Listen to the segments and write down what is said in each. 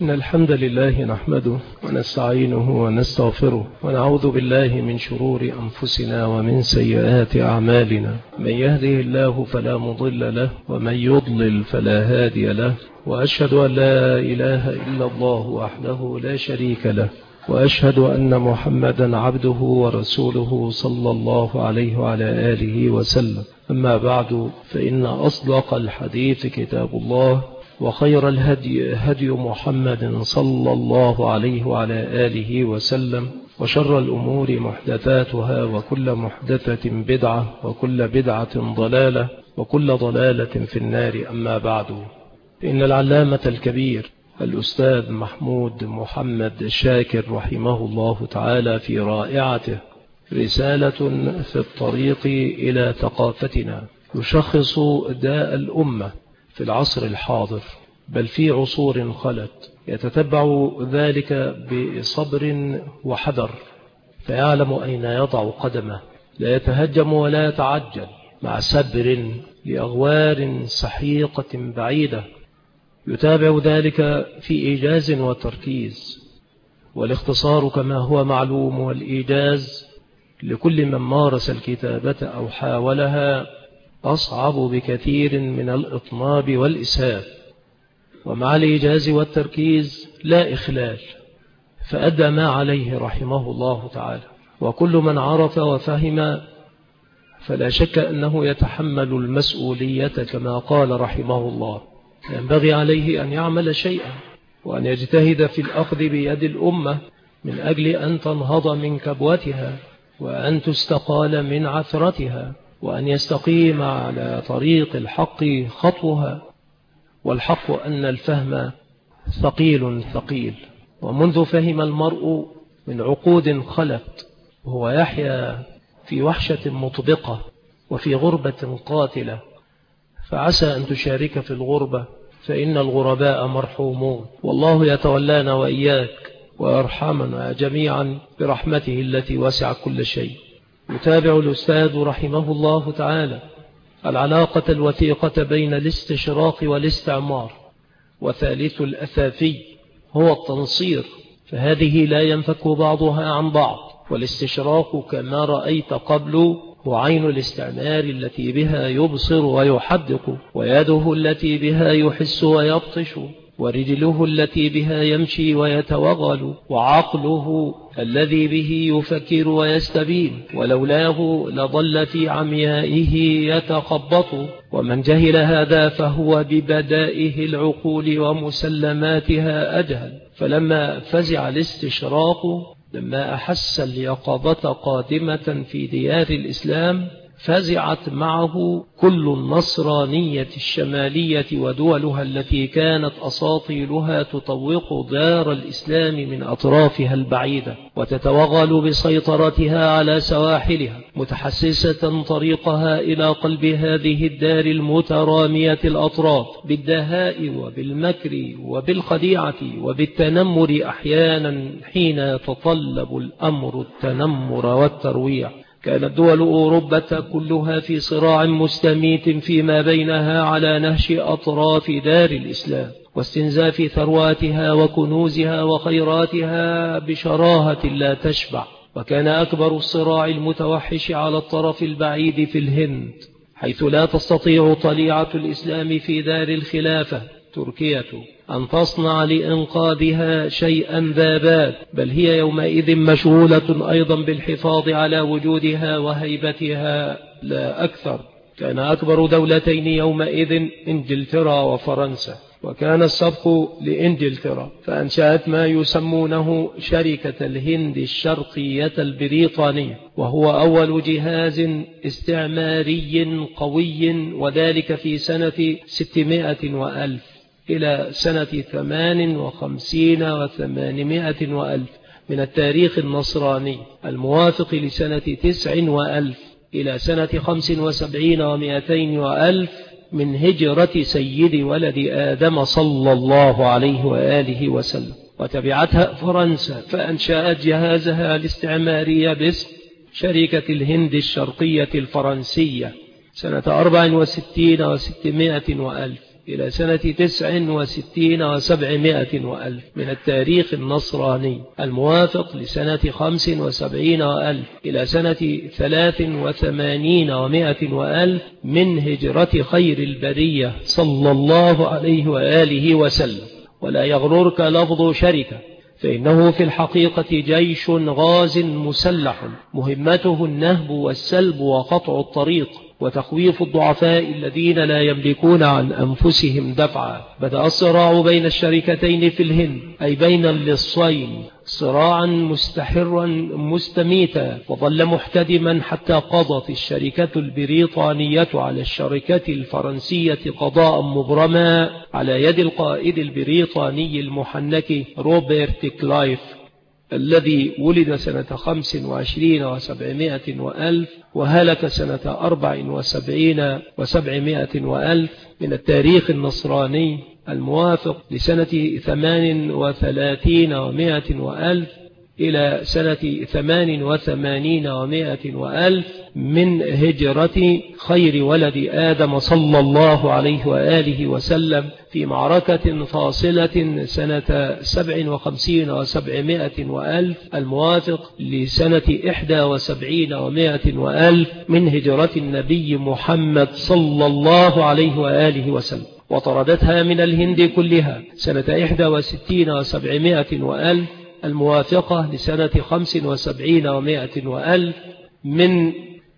إن الحمد لله نحمده ونستعينه ونستغفره ونعوذ بالله من شرور أنفسنا ومن سيئات أعمالنا. من يهده الله فلا مضل له ومن يضلل فلا هادي له، وأشهد أن لا إله إلا الله وحده لا شريك له، وأشهد أن محمدا عبده ورسوله صلى الله عليه وعلى آله وسلم. أما بعد، فإن أصدق الحديث كتاب الله، وخير الهدي هدي محمد صلى الله عليه وعلى آله وسلم، وشر الأمور محدثاتها، وكل محدثة بدعة، وكل بدعة ضلالة، وكل ضلالة في النار. أما بعد، إن العلامة الكبير الأستاذ محمود محمد شاكر رحمه الله تعالى في رائعته رسالة في الطريق إلى ثقافتنا يشخص داء الأمة في العصر الحاضر، بل في عصور خلت، يتتبع ذلك بصبر وحذر، فيعلم أين يضع قدمه، لا يتهجم ولا يتعجل، مع سبر لأغوار سحيقة بعيدة، يتابع ذلك في إيجاز وتركيز. والاختصار كما هو معلوم، والإيجاز لكل من مارس الكتابة أو حاولها أصعب بكثير من الإطناب والإسهاب. ومع الإيجاز والتركيز لا إخلال، فأدى ما عليه رحمه الله تعالى. وكل من عرف وفهم فلا شك أنه يتحمل المسؤولية كما قال رحمه الله. ينبغي عليه أن يعمل شيئا، وأن يجتهد في الأخذ بيد الأمة من أجل أن تنهض من كبوتها، وأن تستقال من عثرتها، وأن يستقيم على طريق الحق خطوها. والحق أن الفهم ثقيل ثقيل، ومنذ فهم المرء من عقود خلت وهو يحيا في وحشة مطبقة وفي غربة قاتلة، فعسى أن تشارك في الغربة، فإن الغرباء مرحومون، والله يتولانا وإياك ويرحمنا جميعا برحمته التي وسعت كل شيء. يتابع الأستاذ رحمه الله تعالى العلاقة الوثيقة بين الاستشراق والاستعمار، وثالث الأثافي هو التنصير، فهذه لا ينفك بعضها عن بعض. والاستشراق كما رأيت قبل هو عين الاستعمار التي بها يبصر ويحدق، ويده التي بها يحس ويبطش، ورجله التي بها يمشي ويتوغل، وعقله الذي به يفكر ويستبين، ولولاه لضل في عميائه يتخبط. ومن جهل هذا فهو ببدائه العقول ومسلماتها أجهل. فلما فزع الاستشراق، لما أحس اليقظة قادمة في ديار الإسلام، فزعت معه كل النصرانية الشمالية ودولها التي كانت أساطيلها تطوق دار الإسلام من أطرافها البعيدة، وتتوغل بسيطرتها على سواحلها، متحسسة طريقها إلى قلب هذه الدار المترامية الأطراف، بالدهاء وبالمكر وبالخديعة وبالتنمر أحيانا حين يتطلب الأمر التنمر والترويع. كانت دول أوروبا كلها في صراع مستميت فيما بينها على نهش أطراف دار الإسلام، واستنزاف ثرواتها وكنوزها وخيراتها بشراهة لا تشبع. وكان أكبر الصراع المتوحش على الطرف البعيد في الهند، حيث لا تستطيع طليعة الإسلام في دار الخلافة تركيا أن تصنع لإنقاذها شيئا ذا بال، بل هي يومئذ مشغولة أيضا بالحفاظ على وجودها وهيبتها لا أكثر. كان أكبر دولتين يومئذ إنجلترا وفرنسا، وكان السبق لإنجلترا، فأنشأت ما يسمونه شركة الهند الشرقية البريطانية، وهو أول جهاز استعماري قوي، وذلك في سنة 600 وألف إلى سنة 58 و800 وألف من التاريخ النصراني، الموافق لسنة 9 وألف إلى سنة 75 و200 وألف من هجرة سيد ولد آدم صلى الله عليه وآله وسلم. وتبعتها فرنسا، فأنشأت جهازها الاستعماري باسم شركة الهند الشرقية الفرنسية سنة 64 و600 وألف، إلى سنة 69 و700 وألف من التاريخ النصراني، الموافق لسنة 75 وألف إلى سنة 83 و100 وألف من هجرة خير البرية صلى الله عليه وآله وسلم. ولا يغررك لفظ شركة، فإنه في الحقيقة جيش غاز مسلح مهمته النهب والسلب وقطع الطريق وتخويف الضعفاء الذين لا يملكون عن أنفسهم دفعا. بدأ الصراع بين الشركتين في الهند، أي بين اللصين، صراعا مستحرا مستميتا، وظل محتدما حتى قضت الشركة البريطانية على الشركة الفرنسية قضاء مبرما على يد القائد البريطاني المحنك روبرت كلايف، الذي ولد سنة 25 و700 وألف وهلك سنة 74 و700 وألف من التاريخ النصراني، الموافق لسنة 38 و100 وألف إلى سنة 88 و100 وألف من هجرة خير ولد آدم صلى الله عليه وآله وسلم في معركة فاصلة سنة 57 و700 وألف، الموافق لسنة 71 و100 وألف من هجرة النبي محمد صلى الله عليه وآله وسلم. وطردتها من الهند كلها سنة 61 و700 وألف، الموافقة لسنة 75 و100 وألف من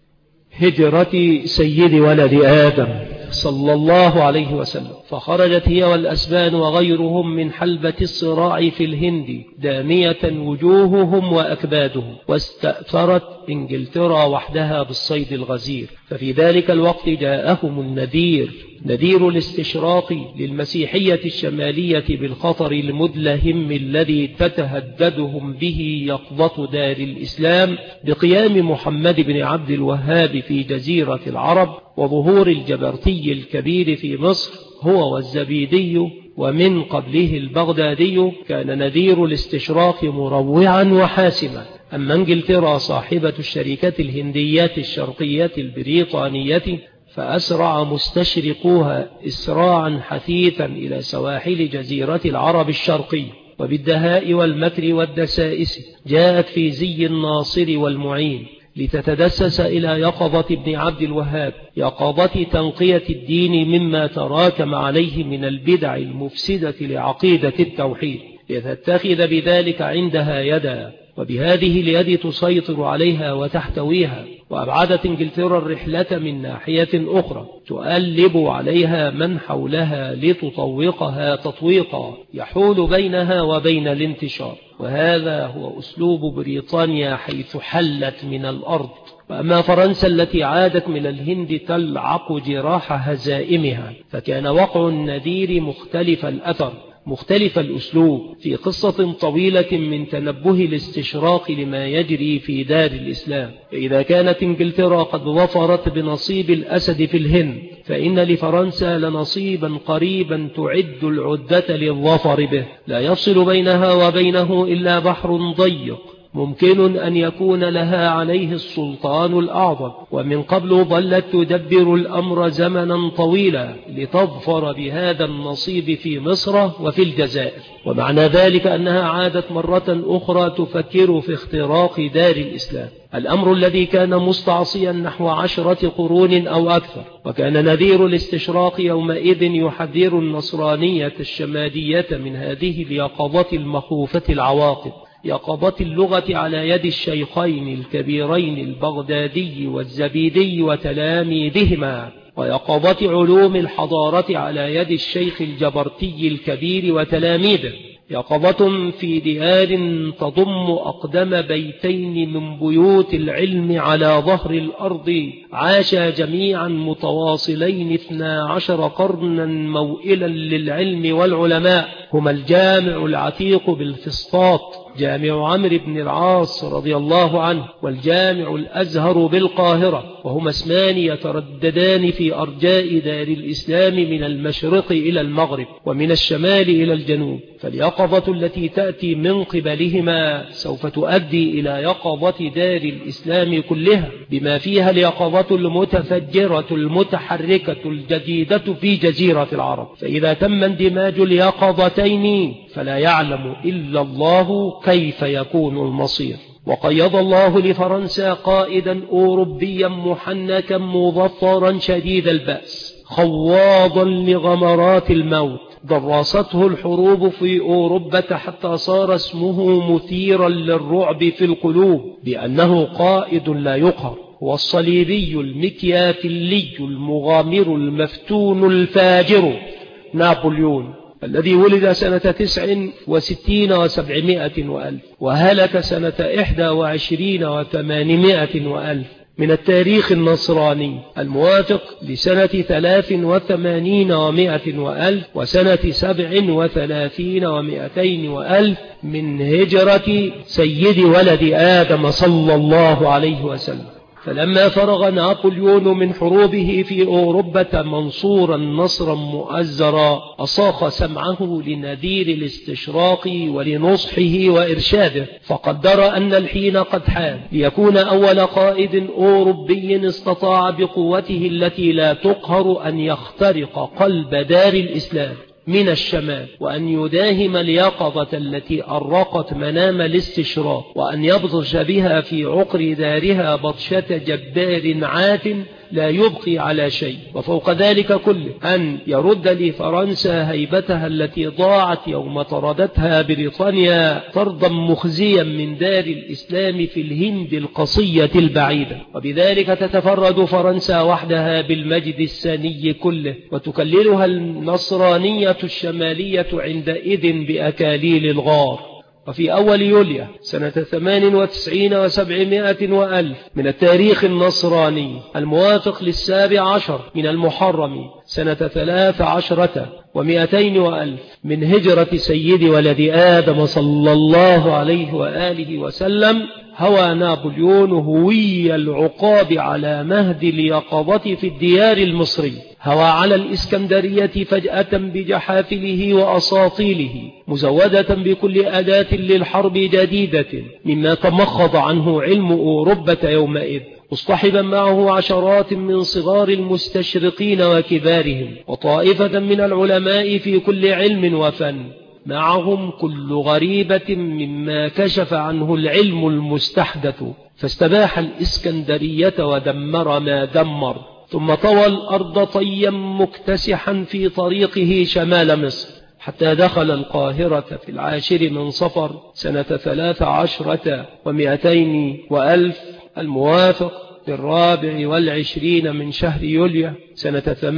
هجرة سيد ولد آدم صلى الله عليه وسلم. فخرجت هي والأسبان وغيرهم من حلبة الصراع في الهند دامية وجوههم وأكبادهم، واستأثرت إنجلترا وحدها بالصيد الغزير. ففي ذلك الوقت جاءهم النذير، نذير الاستشراق للمسيحية الشمالية بالخطر المدلهم الذي تتهددهم به يقظة دار الإسلام بقيام محمد بن عبد الوهاب في جزيرة العرب وظهور الجبرتي الكبير في مصر هو والزبيدي ومن قبله البغدادي. كان نذير الاستشراق مروعا وحاسما. أما انجلترا صاحبة الشركة الهندية الشرقية البريطانية فأسرع مستشرقوها إسراعا حثيثا إلى سواحل جزيرة العرب الشرقي، وبالدهاء والمكر والدسائس جاءت في زي الناصر والمعين لتتدسس إلى يقظة ابن عبد الوهاب، يقظة تنقية الدين مما تراكم عليه من البدع المفسدة لعقيدة التوحيد، لتتخذ بذلك عندها يدا، وبهذه اليد تسيطر عليها وتحتويها. وأبعدت انجلترا الرحلة من ناحية أخرى تؤلب عليها من حولها لتطوقها تطويقا يحول بينها وبين الانتشار، وهذا هو أسلوب بريطانيا حيث حلت من الأرض. وأما فرنسا التي عادت من الهند تلعق جراح هزائمها، فكان وقع النذير مختلف الأثر مختلف الأسلوب في قصة طويلة من تنبه الاستشراق لما يجري في دار الإسلام. فإذا كانت انجلترا قد ظفرت بنصيب الأسد في الهند، فإن لفرنسا لنصيبا قريبا تعد العدة للظفر به، لا يفصل بينها وبينه إلا بحر ضيق ممكن أن يكون لها عليه السلطان الأعظم، ومن قبل ظلت تدبر الأمر زمنا طويلا لتظفر بهذا النصيب في مصر وفي الجزائر. ومعنى ذلك أنها عادت مرة أخرى تفكر في اختراق دار الإسلام، الأمر الذي كان مستعصيا نحو 10 قرون أو أكثر. وكان نذير الاستشراق يومئذ يحذر النصرانية الشمالية من هذه اليقظة المخوفة العواقب، يقظة اللغة على يد الشيخين الكبيرين البغدادي والزبيدي وتلاميذهما، ويقظة علوم الحضارة على يد الشيخ الجبرتي الكبير وتلاميذه، يقظة في ديار تضم أقدم بيتين من بيوت العلم على ظهر الأرض عاشا جميعا متواصلين 12 قرنا موئلا للعلم والعلماء، هما الجامع العتيق بالفسطاط جامع عمرو بن العاص رضي الله عنه، والجامع الأزهر بالقاهرة، وهما اسمان يترددان في أرجاء دار الإسلام من المشرق إلى المغرب ومن الشمال إلى الجنوب، فاليقظة التي تأتي من قبلهما سوف تؤدي إلى يقظة دار الإسلام كلها بما فيها اليقظة المتفجرة المتحركة الجديدة في جزيرة العرب. فإذا تم اندماج اليقظتين فلا يعلم إلا الله كيف يكون المصير. وقيض الله لفرنسا قائدا أوروبيا محنكا مظفرا شديد البأس خواضا لغمرات الموت، دراسته الحروب في أوروبا حتى صار اسمه مثيرا للرعب في القلوب بأنه قائد لا يقهر، هو الصليبي المكيافيلي المغامر المفتون الفاجر نابليون، الذي ولد سنة 69 و700 وألف وهلك سنة 21 و800 وألف من التاريخ النصراني الموافق لسنة 83 و100 وألف وسنة 37 و200 وألف من هجرة سيد ولد آدم صلى الله عليه وسلم. فلما فرغ نابليون من حروبه في أوروبا منصورا نصرا مؤزرا أصاخ سمعه لنذير الاستشراق ولنصحه وإرشاده، فقدر أن الحين قد حان ليكون أول قائد أوروبي استطاع بقوته التي لا تقهر أن يخترق قلب دار الإسلام من الشمال، وأن يداهم اليقظة التي أرقت منام الاستشراق، وأن يبطش بها في عقر دارها بطشة جبار عات لا يبقي على شيء، وفوق ذلك كله أن يرد لفرنسا هيبتها التي ضاعت يوم طردتها بريطانيا طردا مخزيا من دار الإسلام في الهند القصية البعيدة، وبذلك تتفرد فرنسا وحدها بالمجد السني كله، وتكللها النصرانية الشمالية عندئذ بأكاليل الغار. وفي أول يوليو سنة 98 و700 وألف من التاريخ النصراني الموافق ل17 من المحرم سنة 13 و200 وألف من هجرة سيد ولد آدم صلى الله عليه وآله وسلم، هوى نابليون هوي العقاب على مهد اليقظة في الديار المصري، هوى على الإسكندرية فجأة بجحافله وأساطيله مزودة بكل أداة للحرب جديدة مما تمخض عنه علم أوروبا يومئذ، مصطحبا معه عشرات من صغار المستشرقين وكبارهم وطائفة من العلماء في كل علم وفن، معهم كل غريبة مما كشف عنه العلم المستحدث، فاستباح الإسكندرية ودمر ما دمر، ثم طوى الأرض طيا مكتسحا في طريقه شمال مصر حتى دخل القاهرة في 10 من صفر سنة 13 و200 وألف الموافق ل24 من شهر يوليو سنة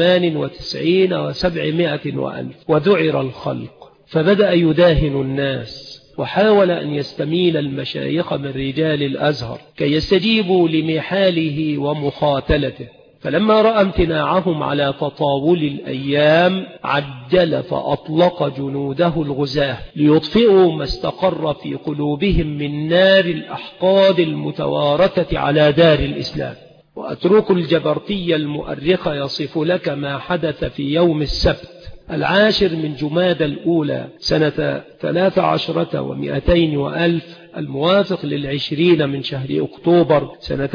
98 و700 وألف، وذعر الخلق فبدأ يداهن الناس، وحاول أن يستميل المشايخ من رجال الأزهر كي يستجيبوا لمحاله ومخاتلته، فلما رأى امتناعهم على تطاول الأيام عجل فأطلق جنوده الغزاة ليطفئوا ما استقر في قلوبهم من نار الأحقاد المتوارثة على دار الإسلام. وأترك الجبرتي المؤرخ يصف لك ما حدث في يوم السبت 10 من جمادى الأولى سنة 13 و200 وألف الموافق ل20 من شهر أكتوبر سنة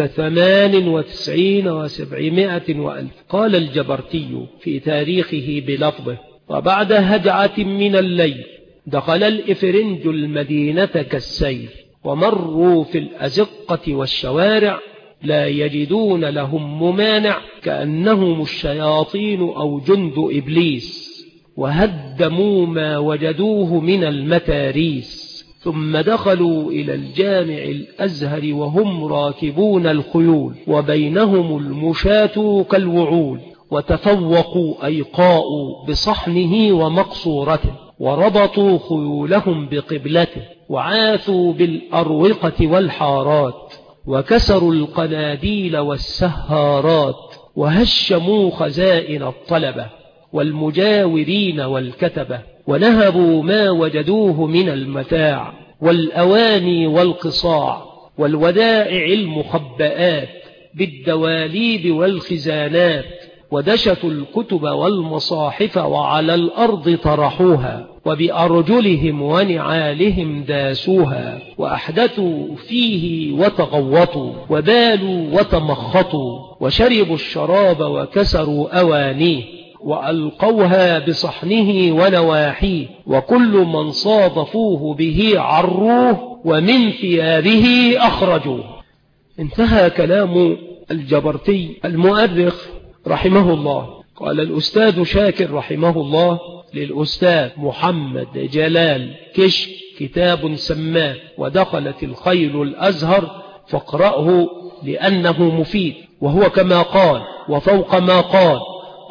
98 و700 وألف. قال الجبرتي في تاريخه بلفظه: وبعد هجعة من الليل دخل الإفرنج المدينة كالسيل، ومروا في الأزقة والشوارع لا يجدون لهم ممانع كأنهم الشياطين أو جند إبليس، وهدموا ما وجدوه من المتاريس، ثم دخلوا إلى الجامع الأزهر وهم راكبون الخيول وبينهم المشاة كالوعول، وتفوقوا أيقاء بصحنه ومقصورته، وربطوا خيولهم بقبلته، وعاثوا بالأروقة والحارات، وكسروا القناديل والسهارات، وهشموا خزائن الطلبة والمجاورين والكتبة، ونهبوا ما وجدوه من المتاع والأواني والقصاع والودائع المخبآت بالدواليب والخزانات، ودشتوا الكتب والمصاحف وعلى الأرض طرحوها، وبأرجلهم ونعالهم داسوها، وأحدثوا فيه وتغوطوا، وبالوا وتمخطوا، وشربوا الشراب وكسروا أوانيه، وألقوها بصحنه ونواحيه، وكل من صادفوه به عروه، ومن ثيابه أخرجوه. انتهى كلام الجبرتي المؤرخ رحمه الله. قال الأستاذ شاكر رحمه الله للأستاذ محمد جلال كشك كتاب سماه ودخلت الخيل الأزهر فاقرأه لأنه مفيد، وهو كما قال وفوق ما قال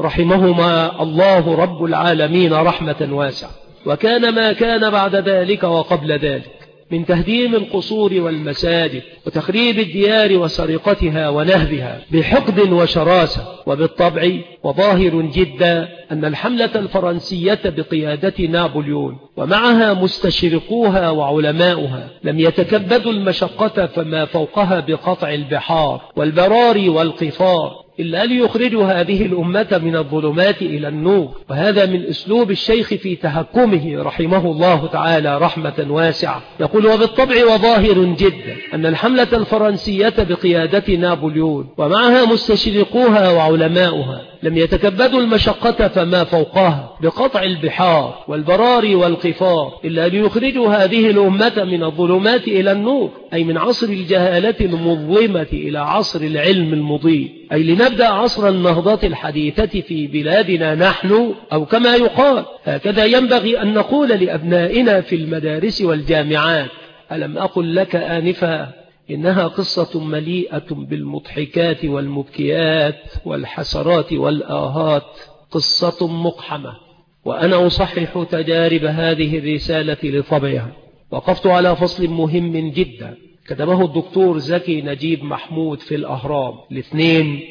رحمهما الله رب العالمين رحمة واسعة. وكان ما كان بعد ذلك وقبل ذلك من تهديم القصور والمساجد وتخريب الديار وسرقتها ونهبها بحقد وشراسة. وبالطبع وظاهر جدا أن الحملة الفرنسية بقيادة نابليون ومعها مستشرقوها وعلماؤها لم يتكبدوا المشقة فما فوقها بقطع البحار والبراري والقفار إلا ليخرجوا هذه الأمة من الظلمات إلى النور. وهذا من أسلوب الشيخ في تهكمه رحمه الله تعالى رحمة واسعة. يقول وبالطبع وظاهر جدا أن الحملة الفرنسية بقيادة نابليون ومعها مستشرقوها وعلماؤها لم يتكبدوا المشقة فما فوقها بقطع البحار والبراري والقفار إلا ليخرجوا هذه الأمة من الظلمات إلى النور، أي من عصر الجهالة المظلمة إلى عصر العلم المضيء، أي لنبدأ عصر النهضة الحديثة في بلادنا نحن، أو كما يقال هكذا ينبغي أن نقول لأبنائنا في المدارس والجامعات: ألم أقل لك آنفا إنها قصة مليئة بالمضحكات والمبكيات والحسرات والآهات، قصة مقحمة. وأنا أصحح تجارب هذه الرسالة لطبعها. وقفت على فصل مهم جدا كتبه الدكتور زكي نجيب محمود في الأهرام الاثنين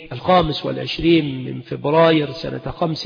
25 من فبراير سنة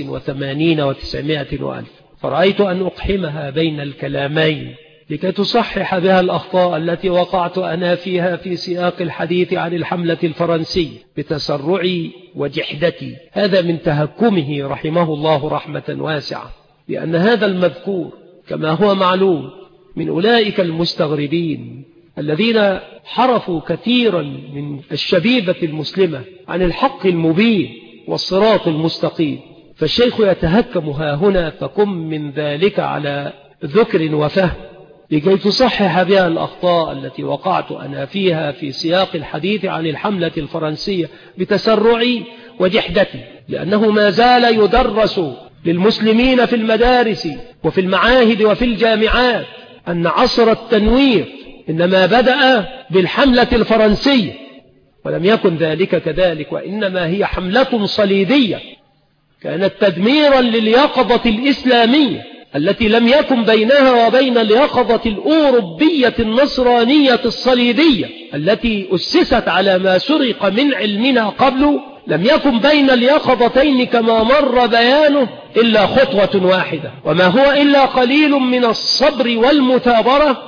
85 و900 وألف، فرأيت أن أقحمها بين الكلامين لكي تصحح بها الأخطاء التي وقعت أنا فيها في سياق الحديث عن الحملة الفرنسية بتسرعي وجحدتي. هذا من تهكمه رحمه الله رحمة واسعة، لأن هذا المذكور كما هو معلوم من أولئك المستغربين الذين حرفوا كثيرا من الشبيبة المسلمة عن الحق المبين والصراط المستقيم. فالشيخ يتهكم ها هنا، فكن من ذلك على ذكر وفهم لكي تصحح بها الأخطاء التي وقعت أنا فيها في سياق الحديث عن الحملة الفرنسية بتسرعي وجحدتي، لأنه ما زال يدرس للمسلمين في المدارس وفي المعاهد وفي الجامعات أن عصر التنوير إنما بدأ بالحملة الفرنسية، ولم يكن ذلك كذلك، وإنما هي حملة صليبية كانت تدميرا لليقظة الإسلامية التي لم يكن بينها وبين اليقظة الأوروبية النصرانية الصليبية التي أسست على ما سرق من علمنا قبل. لم يكن بين اليقظتين كما مر بيانه إلا خطوة واحدة، وما هو إلا قليل من الصبر والمثابرة،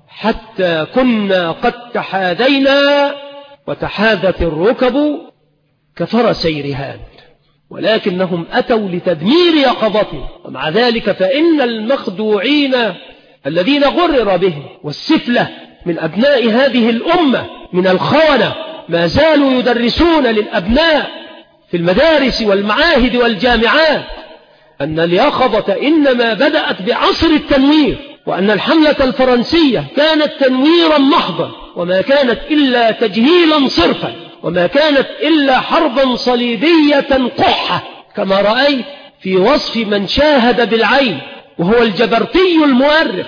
حتى كنا قد تحاذينا وتحاذت الركب كفرسي رهان، ولكنهم أتوا لتدمير يقظته. ومع ذلك فإن المخدوعين الذين غرر بهم والسفلة من أبناء هذه الأمة من الخونة ما زالوا يدرسون للأبناء في المدارس والمعاهد والجامعات أن اليقظة إنما بدأت بعصر التنوير، وأن الحملة الفرنسية كانت تنويرا محضا، وما كانت إلا تجهيلا صرفا، وما كانت إلا حربا صليبية قحة كما رأيت في وصف من شاهد بالعين وهو الجبرتي المؤرخ.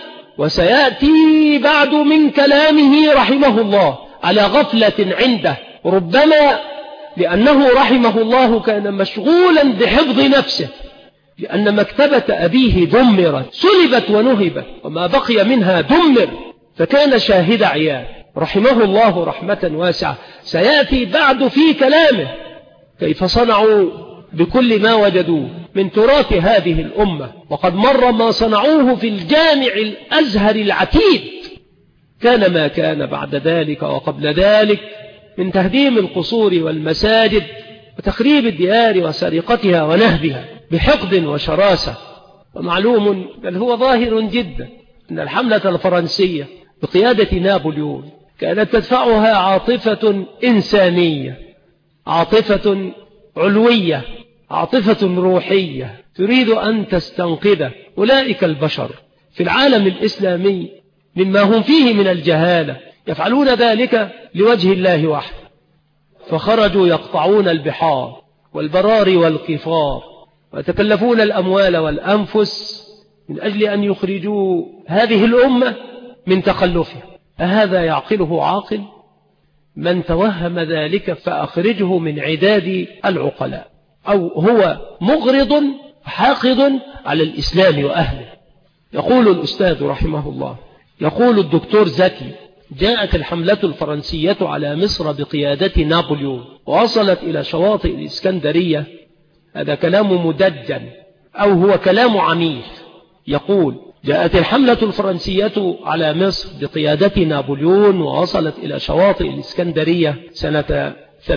وسيأتي بعد من كلامه رحمه الله على غفلة عنده، ربما لأنه رحمه الله كان مشغولا بحفظ نفسه، لأن مكتبة أبيه دمرت، سلبت ونهبت، وما بقي منها دمر، فكان شاهد عيان رحمه الله رحمة واسعة. سيأتي بعد في كلامه كيف صنعوا بكل ما وجدوه من تراث هذه الأمة، وقد مر ما صنعوه في الجامع الأزهر العتيد كان ما كان بعد ذلك وقبل ذلك من تهديم القصور والمساجد وتخريب الديار وسرقتها ونهبها بحقد وشراسة. ومعلوم بل هو ظاهر جدا أن الحملة الفرنسية بقيادة نابليون كانت تدفعها عاطفة إنسانية، عاطفة علوية، عاطفة روحية تريد أن تستنقذ أولئك البشر في العالم الإسلامي مما هم فيه من الجهالة، يفعلون ذلك لوجه الله وحده، فخرجوا يقطعون البحار والبراري والقفار ويتكلفون الأموال والأنفس من أجل أن يخرجوا هذه الأمة من تخلفها. أهذا يعقله عاقل؟ من توهم ذلك فأخرجه من عداد العقلاء، أو هو مغرض حاقد على الإسلام وأهله. يقول الأستاذ رحمه الله، يقول الدكتور زكي: جاءت الحملة الفرنسية على مصر بقيادة نابليون ووصلت إلى شواطئ الإسكندرية. هذا كلام مدجن أو هو كلام عنيف. يقول: جاءت الحملة الفرنسية على مصر بقيادة نابليون ووصلت إلى شواطئ الإسكندرية سنة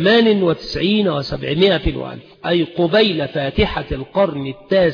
98 و700 وألف، أي قبيل فاتحة القرن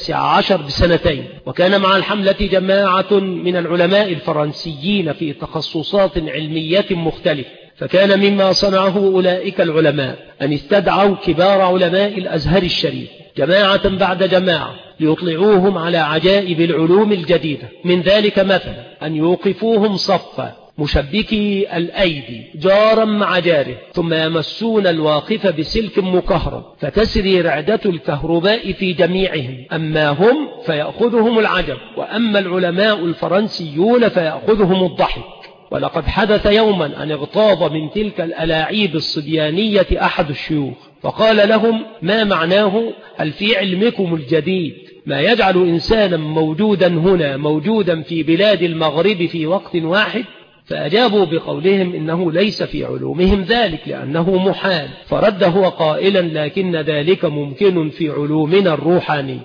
19 بسنتين. وكان مع الحملة جماعة من العلماء الفرنسيين في تخصصات علمية مختلفة، فكان مما صنعه أولئك العلماء أن استدعوا كبار علماء الأزهر الشريف جماعة بعد جماعة ليطلعوهم على عجائب العلوم الجديدة. من ذلك مثلا أن يوقفوهم صفا مشبكي الأيدي جارا مع جاره، ثم يمسون الواقف بسلك مكهرب فتسري رعدة الكهرباء في جميعهم، أما هم فيأخذهم العجب، وأما العلماء الفرنسيون فيأخذهم الضحك. ولقد حدث يوما أن اغتاظ من تلك الألاعيب الصبيانية أحد الشيوخ فقال لهم: ما معناه هل في علمكم الجديد ما يجعل إنسانا موجودا هنا موجودا في بلاد المغرب في وقت واحد؟ فأجابوا بقولهم إنه ليس في علومهم ذلك لأنه محال. فرد هو قائلا: لكن ذلك ممكن في علومنا الروحاني.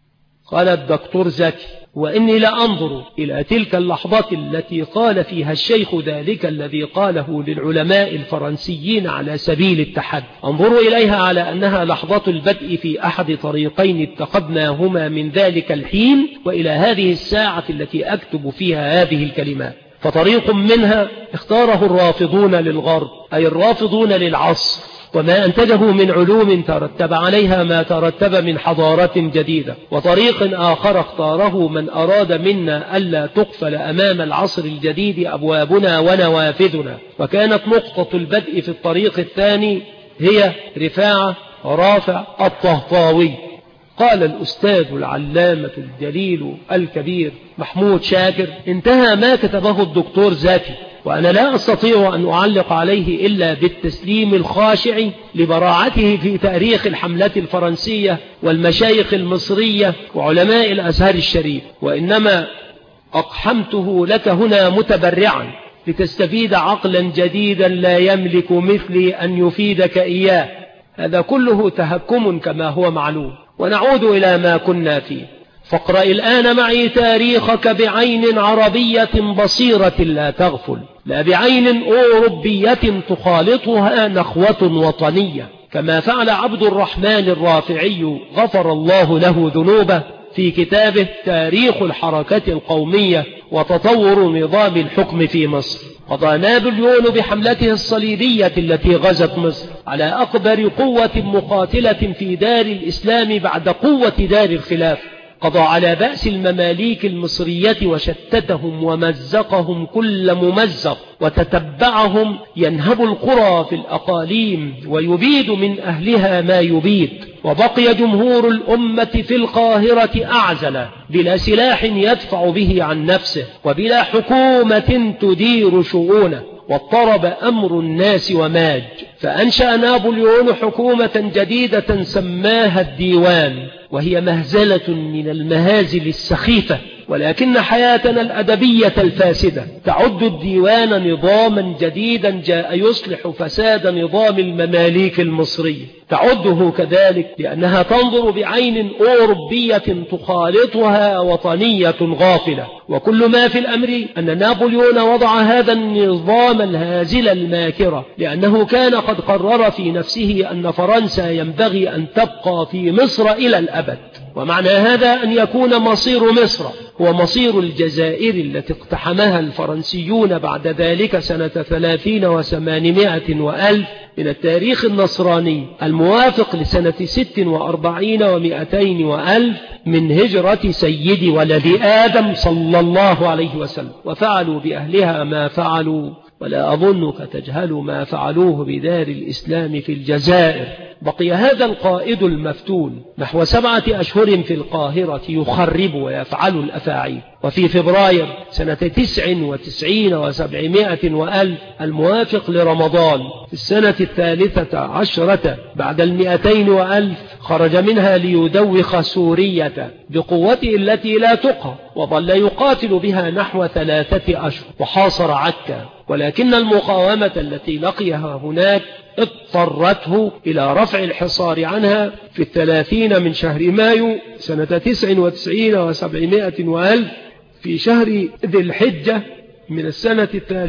قال الدكتور زكي: وإني لأنظر إلى تلك اللحظة التي قال فيها الشيخ ذلك الذي قاله للعلماء الفرنسيين على سبيل التحدي، أنظر إليها على أنها لحظة البدء في أحد طريقين اتخذناهما من ذلك الحين وإلى هذه الساعة التي أكتب فيها هذه الكلمات. فطريق منها اختاره الرافضون للغرب، أي الرافضون للعصر، وما أنتجه من علوم ترتب عليها ما ترتب من حضارة جديدة. وطريق آخر اختاره من أراد منا ألا تقفل أمام العصر الجديد أبوابنا ونوافذنا. وكانت نقطة البدء في الطريق الثاني هي رفاعة رافع الطهطاوي. قال الأستاذ العلامة الجليل الكبير محمود شاكر: انتهى ما كتبه الدكتور زكي، وأنا لا أستطيع أن أعلق عليه إلا بالتسليم الخاشع لبراعته في تاريخ الحملة الفرنسية والمشايخ المصرية وعلماء الأزهر الشريف، وإنما أقحمته لك هنا متبرعا لتستفيد عقلا جديدا لا يملك مثلي أن يفيدك إياه. هذا كله تهكم كما هو معلوم. ونعود إلى ما كنا فيه. فاقرأ الآن معي تاريخك بعين عربية بصيرة لا تغفل، لا بعين أوروبية تخالطها نخوة وطنية، كما فعل عبد الرحمن الرافعي غفر الله له ذنوبه في كتابه تاريخ الحركة القومية وتطور نظام الحكم في مصر. قضى نابليون بحملته الصليبية التي غزت مصر على أكبر قوة مقاتلة في دار الإسلام بعد قوة دار الخلافة. قضى على بأس المماليك المصرية وشتتهم ومزقهم كل ممزق، وتتبعهم ينهب القرى في الأقاليم ويبيد من أهلها ما يبيد. وبقي جمهور الأمة في القاهرة أعزل بلا سلاح يدفع به عن نفسه وبلا حكومة تدير شؤونه، واضطرب أمر الناس وماج. فأنشأ نابليون حكومة جديدة سماها الديوان، وهي مهزلة من المهازل السخيفة، ولكن حياتنا الأدبية الفاسدة تعد الديوان نظاما جديدا جاء يصلح فساد نظام المماليك المصري. تعده كذلك لأنها تنظر بعين أوروبية تخالطها وطنية غافلة. وكل ما في الأمر أن نابليون وضع هذا النظام الهازل الماكرة لأنه كان قد قرر في نفسه أن فرنسا ينبغي أن تبقى في مصر إلى الأبد. ومعنى هذا أن يكون مصير مصر هو مصير الجزائر التي اقتحمها الفرنسيون بعد ذلك سنة 30 و800 وألف من التاريخ النصراني الموافق لسنة 46 و200 وألف من هجرة سيد ولد آدم صلى الله عليه وسلم. وفعلوا بأهلها ما فعلوا، ولا أظنك تجهل ما فعلوه بدار الإسلام في الجزائر. بقي هذا القائد المفتون نحو 7 أشهر في القاهرة يخرب ويفعل الأفاعيل. وفي فبراير سنة 99 و700 وألف الموافق لرمضان في السنة 13 بعد 200 وألف خرج منها ليدوخ سورية بقوته التي لا تقهر، وظل يقاتل بها نحو 3 أشهر وحاصر عكا. ولكن المقاومة التي لقيها هناك اضطرته إلى رفع الحصار عنها في 30 من شهر مايو سنة 99 و700 وألف في شهر ذي الحجة من السنة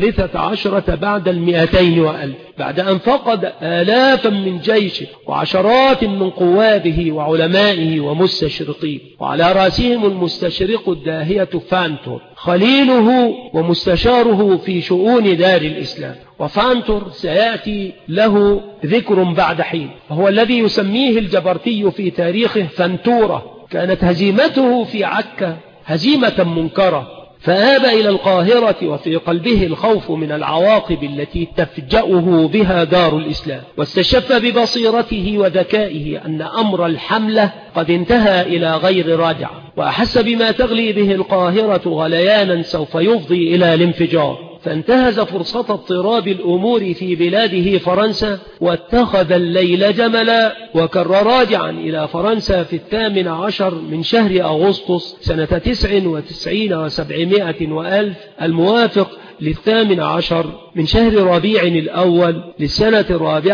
13 بعد 200 وألف، بعد أن فقد آلافا من جيشه وعشرات من قواده وعلمائه ومستشرقيه، وعلى رأسهم المستشرق الداهية فانتور خليله ومستشاره في شؤون دار الإسلام. وفانتور سيأتي له ذكر بعد حين، وهو الذي يسميه الجبرتي في تاريخه فانتورة. كانت هزيمته في عكا هزيمة منكرة، فآب إلى القاهرة وفي قلبه الخوف من العواقب التي تفجأه بها دار الإسلام، واستشف ببصيرته وذكائه أن أمر الحملة قد انتهى إلى غير راجعة، وأحس بما تغلي به القاهرة غليانا سوف يفضي إلى الانفجار، فانتهز فرصة اضطراب الأمور في بلاده فرنسا واتخذ الليل جملا، وكر راجعا إلى فرنسا في 18 من شهر أغسطس سنة 99 و700 وألف الموافق 18 من شهر ربيع الأول للسنة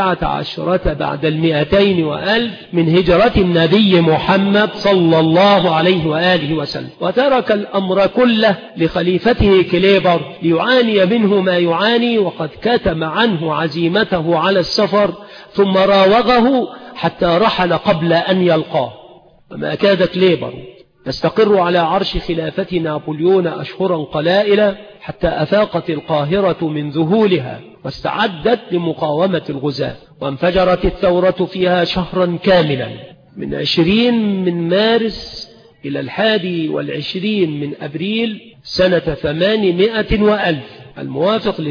14 بعد 200 وألف من هجرة النبي محمد صلى الله عليه وآله وسلم. وترك الأمر كله لخليفته كليبر ليعاني منه ما يعاني، وقد كتم عنه عزيمته على السفر ثم راوغه حتى رحل قبل أن يلقاه. وما كاد كليبر تستقر على عرش خلافة نابليون أشهرا قلائل حتى أفاقت القاهرة من ذهولها واستعدت لمقاومة الغزاة، وانفجرت الثورة فيها شهرا كاملا من 20 من مارس إلى 21 من أبريل سنة 800 وألف الموافق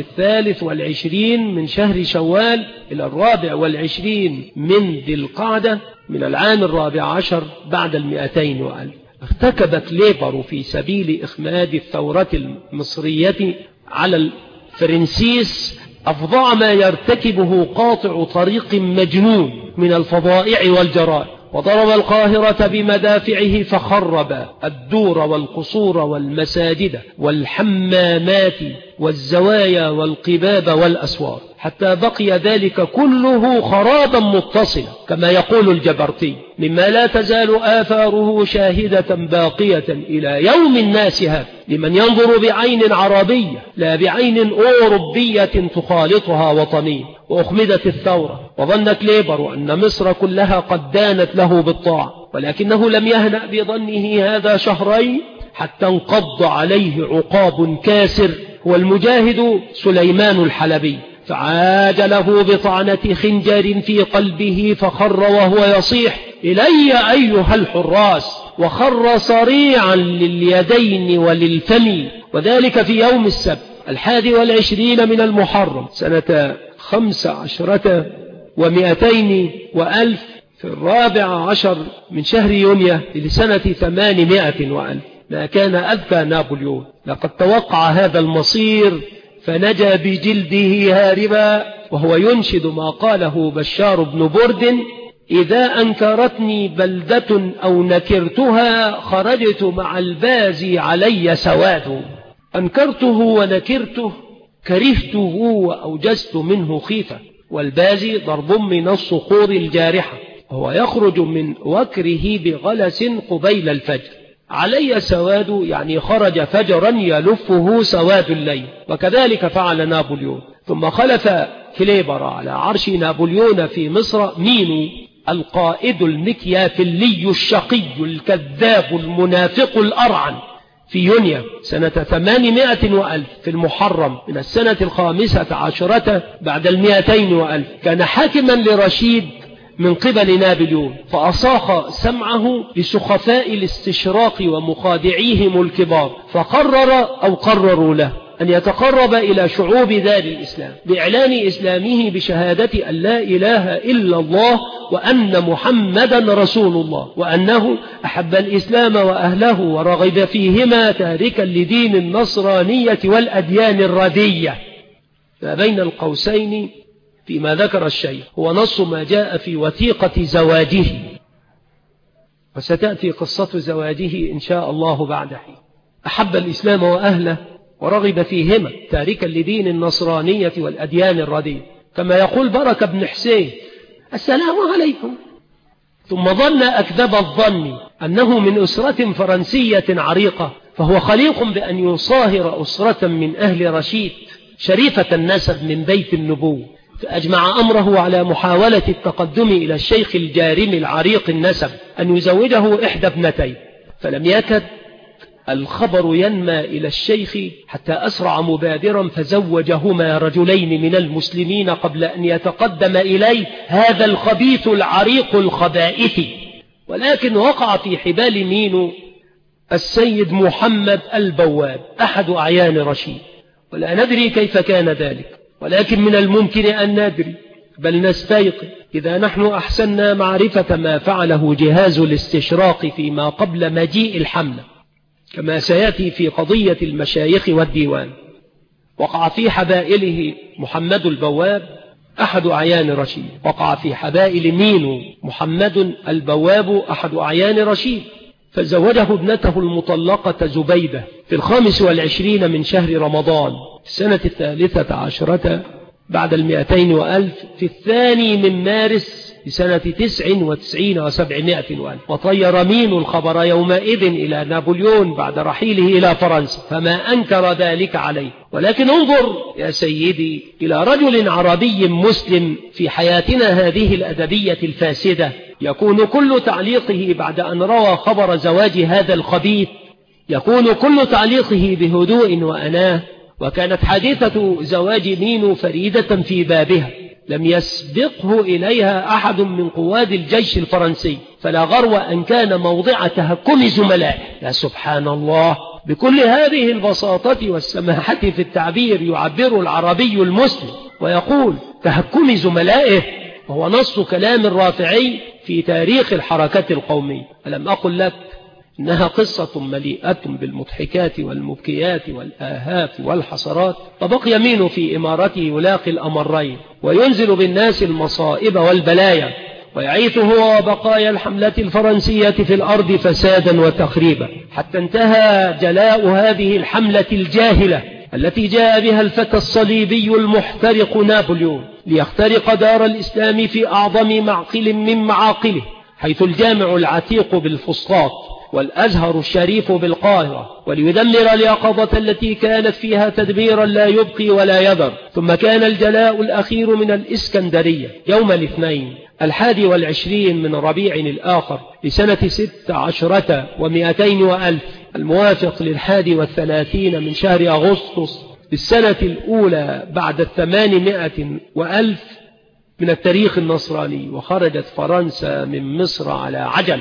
23 من شهر شوال إلى 24 من ذي القعدة من العام 14 بعد 200 وألف. ارتكب كليبر في سبيل إخماد الثورة المصرية على الفرنسيس أفظع ما يرتكبه قاطع طريق مجنون من الفظائع والجرائم، وضرب القاهرة بمدافعه فخرب الدور والقصور والمساجد والحمامات والزوايا والقباب والأسوار، حتى بقي ذلك كله خرابا متصلا كما يقول الجبرتي، مما لا تزال آثاره شاهدة باقية إلى يوم الناس هذا لمن ينظر بعين عربية لا بعين أوروبية تخالطها وطنية. وأخمدت الثورة، وظن كليبر أن مصر كلها قد دانت له بالطاعة، ولكنه لم يهنأ بظنه هذا شهرين حتى انقض عليه عقاب كاسر هو المجاهد سليمان الحلبي، فعاد له بطعنة خنجر في قلبه فخر وهو يصيح: إلي أيها الحراس، وخر صريعا لليدين وللفم. وذلك في يوم السبت 21 من المحرم سنة 15 و200 وألف في 14 من شهر يونيو لسنة 800 وألف. ما كان أذكى نابليون، لقد توقع هذا المصير فنجا بجلده هاربا، وهو ينشد ما قاله بشار بن برد: إذا أنكرتني بلدة أو نكرتها خرجت مع البازي علي سواد. أنكرته ونكرته، كرهته وأوجزت منه خيفة، والبازي ضرب من الصخور الجارحة، وهو يخرج من وكره بغلس قبيل الفجر. علي سواد يعني خرج فجرا يلفه سواد الليل، وكذلك فعل نابليون. ثم خلف كليبر على عرش نابليون في مصر مينو القائد المكيافلي الشقي الكذاب المنافق الأرعن في يونيو سنة 800 وألف في المحرم من السنة 15 بعد 200 وألف. كان حاكما لرشيد من قبل نابليون، فأصاخ سمعه لسخفاء الاستشراق ومخادعيهم الكبار، قرروا له أن يتقرب إلى شعوب دار الإسلام بإعلان إسلامه بشهادة أن لا إله إلا الله وأن محمدا رسول الله، وأنه أحب الإسلام وأهله ورغب فيهما تاركا لدين النصرانية والأديان الردية. ما بين القوسين فيما ذكر الشيخ هو نص ما جاء في وثيقة زواجه، وستأتي قصة زواجه إن شاء الله بعد حين. أحب الإسلام وأهله ورغب فيهما تاركا لدين النصرانية والأديان الرديئة، كما يقول بركة بن حسين: السلام عليكم. ثم ظن أكذب الظن أنه من أسرة فرنسية عريقة، فهو خليق بأن يصاهر أسرة من أهل رشيد شريفة النسب من بيت النبوة، فأجمع أمره على محاولة التقدم إلى الشيخ الجارم العريق النسب أن يزوجه إحدى ابنتين، فلم يكد الخبر ينمى إلى الشيخ حتى أسرع مبادرا فزوجهما رجلين من المسلمين قبل أن يتقدم إليه هذا الخبيث العريق الخبائث. ولكن وقع في حبال مينو السيد محمد البواب أحد أعيان رشيد، ولا ندري كيف كان ذلك، ولكن من الممكن أن ندري بل نستيقظ إذا نحن أحسننا معرفة ما فعله جهاز الاستشراق فيما قبل مجيء الحملة، كما سيأتي في قضية المشايخ والديوان. وقع في حبائله محمد البواب أحد أعيان رشيد، وقع في حبائل مينو محمد البواب أحد أعيان رشيد، فزوجه ابنته المطلقة زبيدة في 25 من شهر رمضان السنة 13 بعد 200 وألف في 2 من مارس سنة 99 و700 وألف. وطير مينو الخبر يومئذ إلى نابليون بعد رحيله إلى فرنسا، فما أنكر ذلك عليه. ولكن انظر يا سيدي إلى رجل عربي مسلم في حياتنا هذه الأدبية الفاسدة يكون كل تعليقه بعد أن روى خبر زواج هذا الخبيث يكون كل تعليقه بهدوء وأناه. وكانت حادثة زواج مينو فريدة في بابها، لم يسبقه إليها أحد من قواد الجيش الفرنسي، فلا غرو أن كان موضع تهكم زملائه. يا سبحان الله، بكل هذه البساطة والسماحة في التعبير يعبر العربي المسلم ويقول تهكم زملائه، وهو نص كلام الرافعي في تاريخ الحركة القومية. ألم أقل لك إنها قصة مليئة بالمضحكات والمبكيات والآهات والحسرات؟ فبقي مينو في إمارته يلاقي الأمرين وينزل بالناس المصائب والبلايا، ويعيث هو وبقايا الحملة الفرنسية في الأرض فسادا وتخريبا، حتى انتهى جلاء هذه الحملة الجاهلة التي جاء بها الفتى الصليبي المحترق نابليون ليخترق دار الإسلام في أعظم معقل من معاقله، حيث الجامع العتيق بالفسطاط والأزهر الشريف بالقاهرة، وليدمر اليقظة التي كانت فيها تدبيرا لا يبقي ولا يذر. ثم كان الجلاء الأخير من الإسكندرية يوم الاثنين 21 من ربيع الآخر لسنة 16 و200 وألف، الموافق 31 من شهر أغسطس للسنة الأولى بعد 800 وألف من التاريخ النصراني. وخرجت فرنسا من مصر على عجل.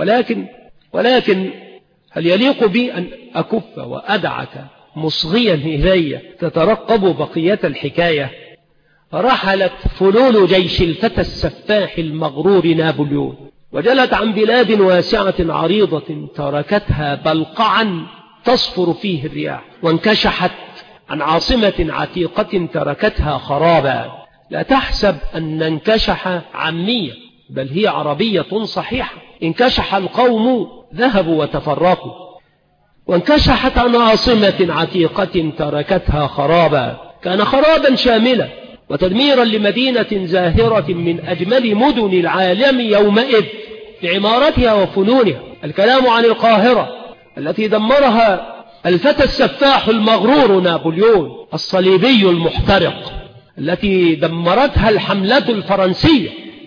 ولكن هل يليق بي أن أكف وأدعك مصغيا إلي تترقب بقية الحكاية؟ رحلت فلول جيش الفتى السفاح المغرور نابليون، وجلت عن بلاد واسعة عريضة تركتها بلقعا تصفر فيه الرياح، وانكشحت عن عاصمة عتيقة تركتها خرابا. لا تحسب أن انكشح عامية، بل هي عربية صحيحة. انكشح القوم ذهبوا وتفرقوا، وانكشحت عن عاصمة عتيقة تركتها خرابا. كان خرابا شاملا، وتدميرا لمدينة زاهرة من أجمل مدن العالم يومئذ بعمارتها وفنونها. الكلام عن القاهرة التي دمرها الفتى السفاح المغرور نابليون الصليبي المحترق، التي دمرتها الحملة الفرنسية،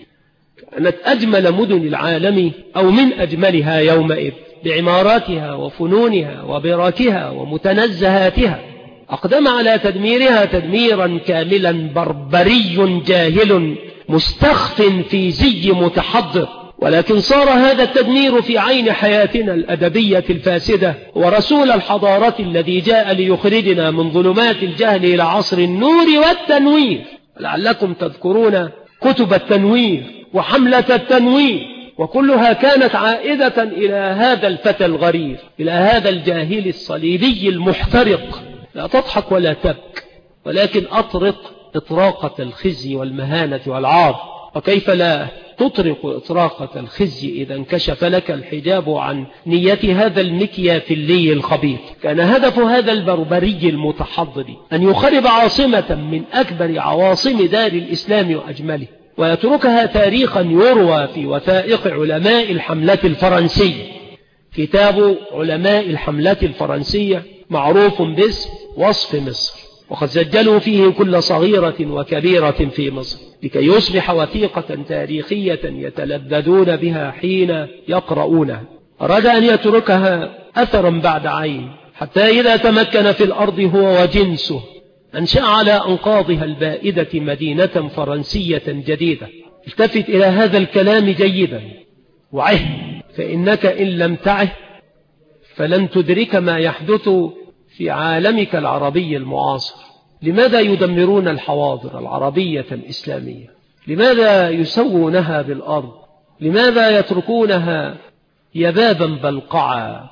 كانت أجمل مدن العالم أو من أجملها يومئذ بعماراتها وفنونها وبراكها ومتنزهاتها. أقدم على تدميرها تدميرا كاملا بربري جاهل مستخف في زي متحضر، ولكن صار هذا التدمير في عين حياتنا الأدبية الفاسدة ورسول الحضارة الذي جاء ليخرجنا من ظلمات الجهل إلى عصر النور والتنوير. لعلكم تذكرون كتب التنوير وحملة التنوير، وكلها كانت عائدة إلى هذا الفتى الغرير، إلى هذا الجاهل الصليبي المحترق. لا تضحك ولا تبك، ولكن أطرق إطراقة الخزي والمهانة والعار. وكيف لا تطرق إطراقة الخزي إذا انكشف لك الحجاب عن نية هذا المكيافيلي الخبيث؟ كان هدف هذا البربري المتحضر أن يخرب عاصمة من أكبر عواصم دار الإسلام وأجمله، ويتركها تاريخا يروى في وثائق علماء الحملة الفرنسية. كتاب علماء الحملة الفرنسية معروف باسم وصف مصر، وقد سجلوا فيه كل صغيرة وكبيرة في مصر لكي يصبح وثيقة تاريخية يتلذذون بها حين يقرؤونها. أراد أن يتركها أثرا بعد عين، حتى إذا تمكن في الأرض هو وجنسه أنشأ على أنقاضها البائدة مدينة فرنسية جديدة. التفت إلى هذا الكلام جيدا وعه، فإنك إن لم تعه فلن تدرك ما يحدث في عالمك العربي المعاصر. لماذا يدمرون الحواضر العربية الإسلامية؟ لماذا يسوونها بالأرض؟ لماذا يتركونها يبابا بلقعا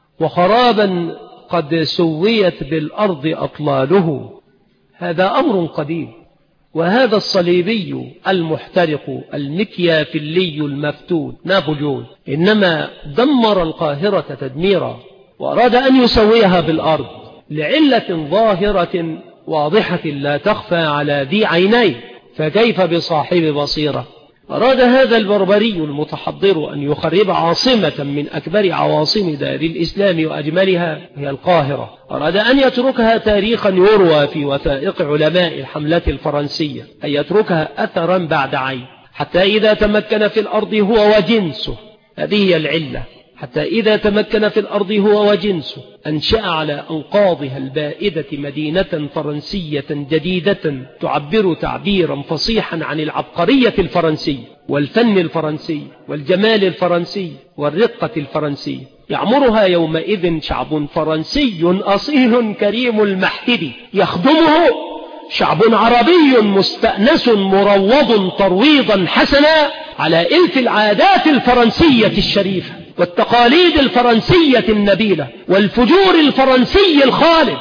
وخرابا قد سويت بالأرض أطلاله؟ هذا أمر قديم. وهذا الصليبي المحترق المكيافيلي المفتون نابليون إنما دمر القاهرة تدميرا، وأراد أن يسويها بالأرض لعلة ظاهرة واضحة لا تخفى على ذي عينين، فكيف بصاحب بصيرة؟ أراد هذا البربري المتحضر أن يخرب عاصمة من أكبر عواصم دار الإسلام وأجملها هي القاهرة. أراد أن يتركها تاريخا يروى في وثائق علماء الحملة الفرنسية، أن يتركها أثرا بعد عين، حتى إذا تمكن في الأرض هو وجنسه. هذه هي العلة. حتى إذا تمكن في الأرض هو وجنسه أنشأ على أنقاضها البائدة مدينة فرنسية جديدة تعبر تعبيرا فصيحا عن العبقرية الفرنسية والفن الفرنسي والجمال الفرنسي والرقة الفرنسية. يعمرها يومئذ شعب فرنسي أصيل كريم المحتدي، يخدمه شعب عربي مستأنس مروض ترويضا حسنا على إلف العادات الفرنسية الشريفة والتقاليد الفرنسية النبيلة والفجور الفرنسي الخالد.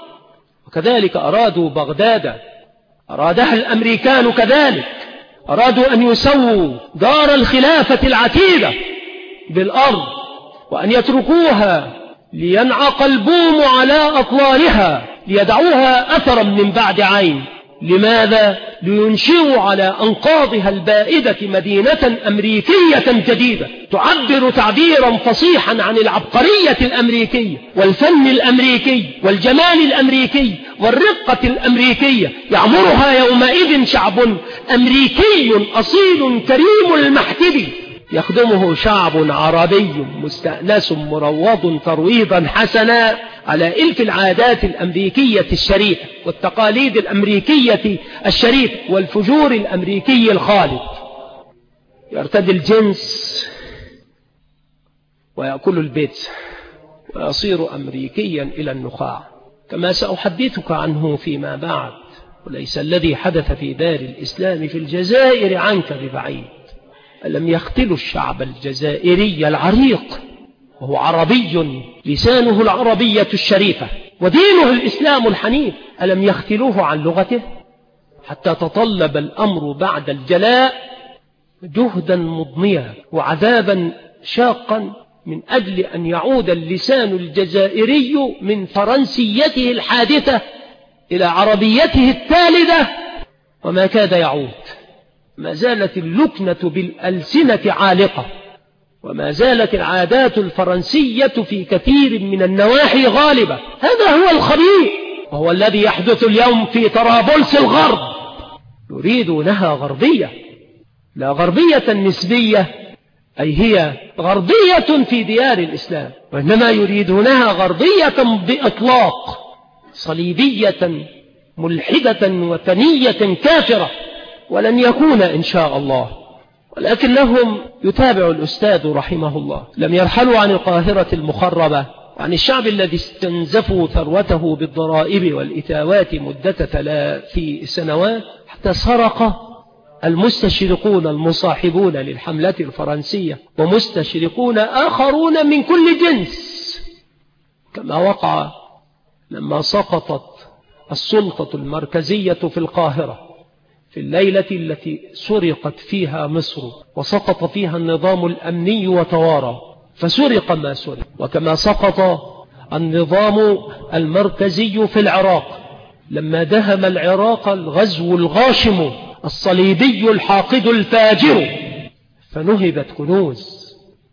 وكذلك أرادوا بغداد، أرادها الأمريكان كذلك، أرادوا أن يسووا دار الخلافة العتيدة بالأرض وأن يتركوها لينعق البوم على أطلالها، ليدعوها أثرا من بعد عين. لماذا؟ لينشئوا على أنقاضها البائدة مدينة أمريكية جديدة تعبر تعبيرا فصيحا عن العبقرية الأمريكية والفن الأمريكي والجمال الأمريكي والرقة الأمريكية. يعمرها يومئذ شعب أمريكي أصيل كريم المحتدي، يخدمه شعب عربي مستأنس مروض ترويضا حسنا على إلف العادات الأمريكية الشريفة والتقاليد الأمريكية الشريفة والفجور الأمريكي الخالد. يرتدي الجنس ويأكل البيت ويصير أمريكيا إلى النخاع، كما سأحدثك عنه فيما بعد. وليس الذي حدث في دار الإسلام في الجزائر عنك ببعيد. ألم يختلوا الشعب الجزائري العريق وهو عربي لسانه العربية الشريفة ودينه الإسلام الحنيف، ألم يختلوه عن لغته؟ حتى تطلب الأمر بعد الجلاء جهدا مضنيا وعذابا شاقا من أجل أن يعود اللسان الجزائري من فرنسيته الحادثة إلى عربيته التالدة وما كاد يعود. ما زالت اللكنة بالألسنة عالقة، وما زالت العادات الفرنسية في كثير من النواحي غالبة. هذا هو الخبيث، وهو الذي يحدث اليوم في طرابلس الغرب. يريدونها غربية، لا غربية نسبية أي هي غربية في ديار الإسلام، وإنما يريدونها غربية بإطلاق، صليبية ملحدة وثنية كافرة، ولن يكون إن شاء الله. ولكنهم يتابع الأستاذ رحمه الله، لم يرحلوا عن القاهرة المخربة، عن الشعب الذي استنزفوا ثروته بالضرائب والإتاوات مدة 3 سنوات، حتى سرق المستشرقون المصاحبون للحملة الفرنسية ومستشرقون آخرون من كل جنس، كما وقع لما سقطت السلطة المركزية في القاهرة في الليلة التي سرقت فيها مصر وسقط فيها النظام الأمني وتوارى، فسرق ما سرق. وكما سقط النظام المركزي في العراق لما دهم العراق الغزو الغاشم الصليبي الحاقد الفاجر، فنهبت كنوز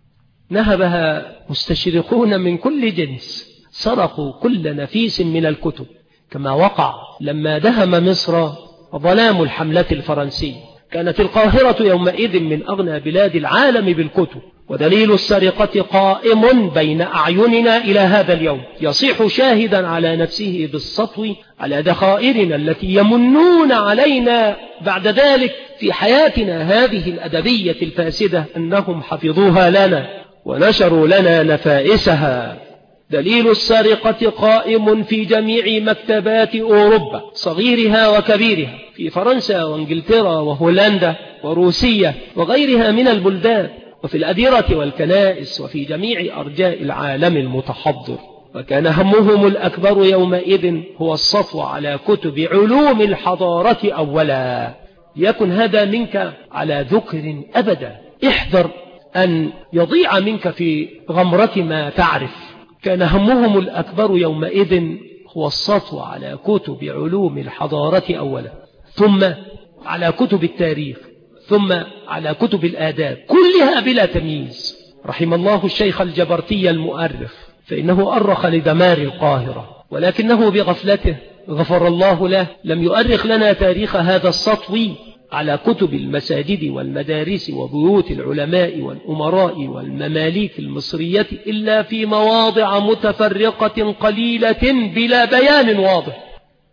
نهبها مستشرقون من كل جنس، سرقوا كل نفيس من الكتب، كما وقع لما دهم مصر ظلام الحملة الفرنسية. كانت القاهرة يومئذ من أغنى بلاد العالم بالكتب، ودليل السرقة قائم بين أعيننا إلى هذا اليوم، يصيح شاهدا على نفسه بالسطو على ذخائرنا التي يمنون علينا بعد ذلك في حياتنا هذه الأدبية الفاسدة أنهم حفظوها لنا ونشروا لنا نفائسها. دليل السرقة قائم في جميع مكتبات أوروبا صغيرها وكبيرها، في فرنسا وانجلترا وهولندا وروسيا وغيرها من البلدان، وفي الأديرة والكنائس وفي جميع أرجاء العالم المتحضر. وكان همهم الأكبر يومئذ هو السطو على كتب علوم الحضارة أولا. ليكن هذا منك على ذكر أبدا، احذر أن يضيع منك في غمرة ما تعرف. كان همهم الأكبر يومئذ هو السطو على كتب علوم الحضارة أولا، ثم على كتب التاريخ، ثم على كتب الآداب، كلها بلا تمييز. رحم الله الشيخ الجبرتي المؤرخ، فإنه أرخ لدمار القاهرة، ولكنه بغفلته غفر الله له لم يؤرخ لنا تاريخ هذا السطو على كتب المساجد والمدارس وبيوت العلماء والأمراء والمماليك المصرية إلا في مواضع متفرقة قليلة بلا بيان واضح،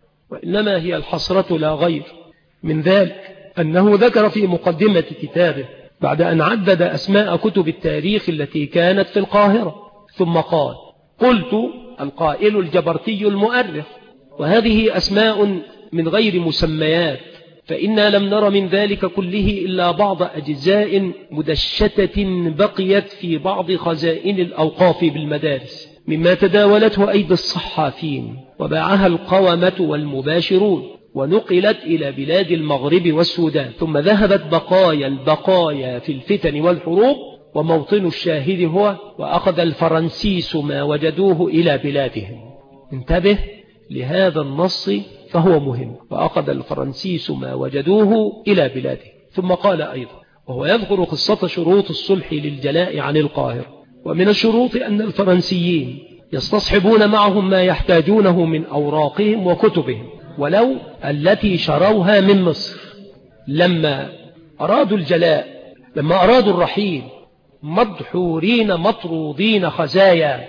وإنما هي الحسرة لا غير من ذلك أنه ذكر في مقدمة كتابه بعد أن عدد أسماء كتب التاريخ التي كانت في القاهرة، ثم قال: قلت القائل الجبرتي المؤرخ، وهذه أسماء من غير مسميات، فإنا لم نر من ذلك كله إلا بعض أجزاء مدشتة بقيت في بعض خزائن الأوقاف بالمدارس مما تداولته أيدي الصحافين وباعها القومة والمباشرون، ونقلت إلى بلاد المغرب والسودان، ثم ذهبت بقايا البقايا في الفتن والحروب، وموطن الشاهد هو وأخذ الفرنسيس ما وجدوه إلى بلادهم. انتبه لهذا النص فهو مهم، وأخذ الفرنسيس ما وجدوه إلى بلاده. ثم قال أيضا وهو يذكر قصة شروط الصلح للجلاء عن القاهرة، ومن الشروط أن الفرنسيين يستصحبون معهم ما يحتاجونه من أوراقهم وكتبهم ولو التي شروها من مصر. لما أرادوا الجلاء، لما أرادوا الرحيل، مدحورين مطرودين خزايا،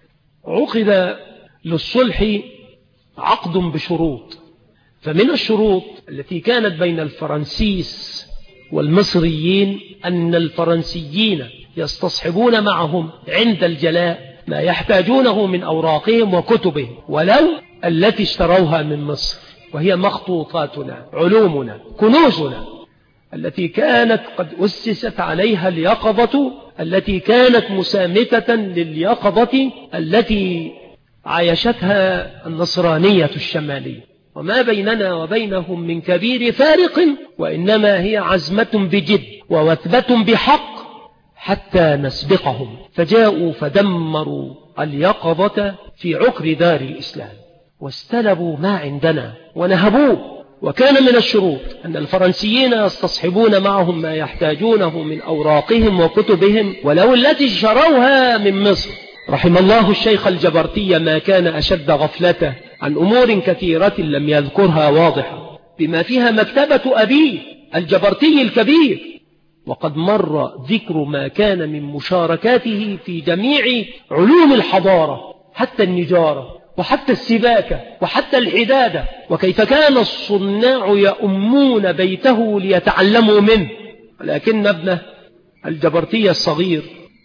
عقد للصلح عقد بشروط. فمن الشروط التي كانت بين الفرنسيس والمصريين أن الفرنسيين يستصحبون معهم عند الجلاء ما يحتاجونه من أوراقهم وكتبهم ولو التي اشتروها من مصر، وهي مخطوطاتنا، علومنا، كنوزنا التي كانت قد أسست عليها اليقظة، التي كانت مسامتة لليقظة التي عايشتها النصرانية الشمالية. وما بيننا وبينهم من كبير فارق، وإنما هي عزمة بجد ووثبة بحق حتى نسبقهم. فجاءوا فدمروا اليقظة في عقر دار الإسلام، واستلبوا ما عندنا ونهبوه وكان من الشروط أن الفرنسيين يستصحبون معهم ما يحتاجونه من أوراقهم وكتبهم ولو التي شروها من مصر. رحم الله الشيخ الجبرتي ما كان أشد غفلته عن أمور كثيرة لم يذكرها واضحة، بما فيها مكتبة أبيه الجبرتي الكبير، وقد مر ذكر ما كان من مشاركاته في جميع علوم الحضارة، حتى النجارة وحتى السباكة وحتى الحدادة، وكيف كان الصناع يؤمون بيته ليتعلموا منه، ولكن ابنه الجبرتي الصغير